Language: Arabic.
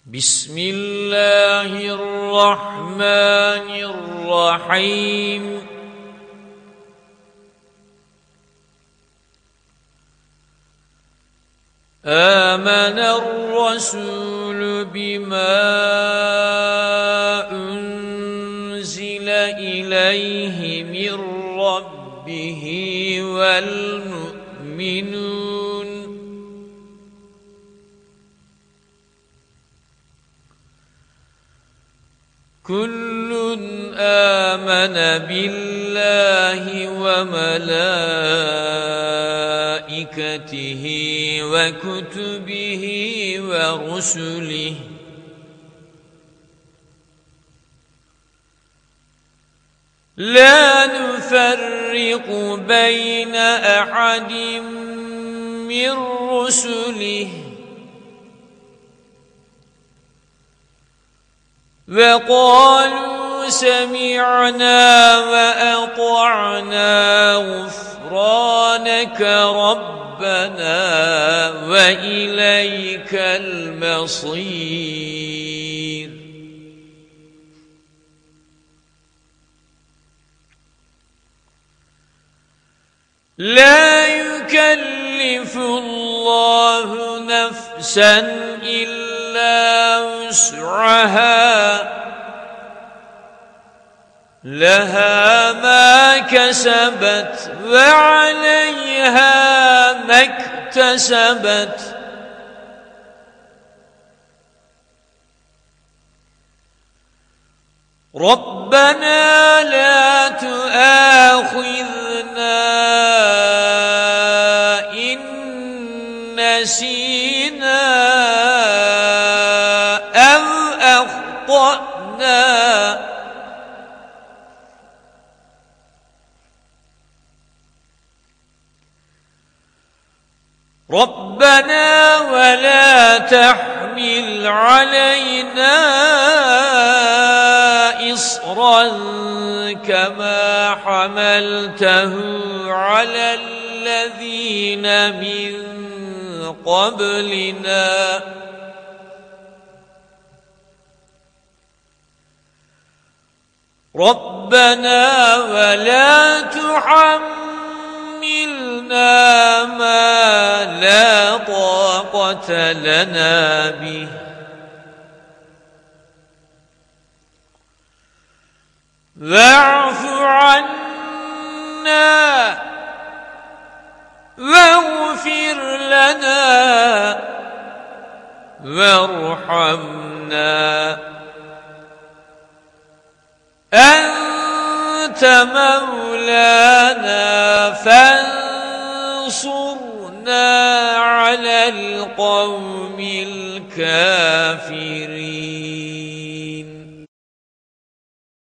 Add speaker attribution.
Speaker 1: بسم الله الرحمن الرحيم آمن الرسول بما أنزل إليه من ربه والمؤمنون كل آمن بالله وملائكته وكتبه ورسله لا نفرق بين أحد من رسله وقالوا سمعنا وأطعنا غفرانك ربنا وإليك المصير لا يكلف الله نفسا إلا وسعها لها ما كسبت وعليها ما اكتسبت ربنا لا تؤاخذنا إن نسينا أو أخطأنا ربنا ولا تحمل علينا إصرا كما حملته على الذين من قبلنا ربنا ولا تحملنا ما لا طاقة لنا به واعف عنا واغفر لنا وارحمنا أنت مولانا فانصرنا على القوم الكافرين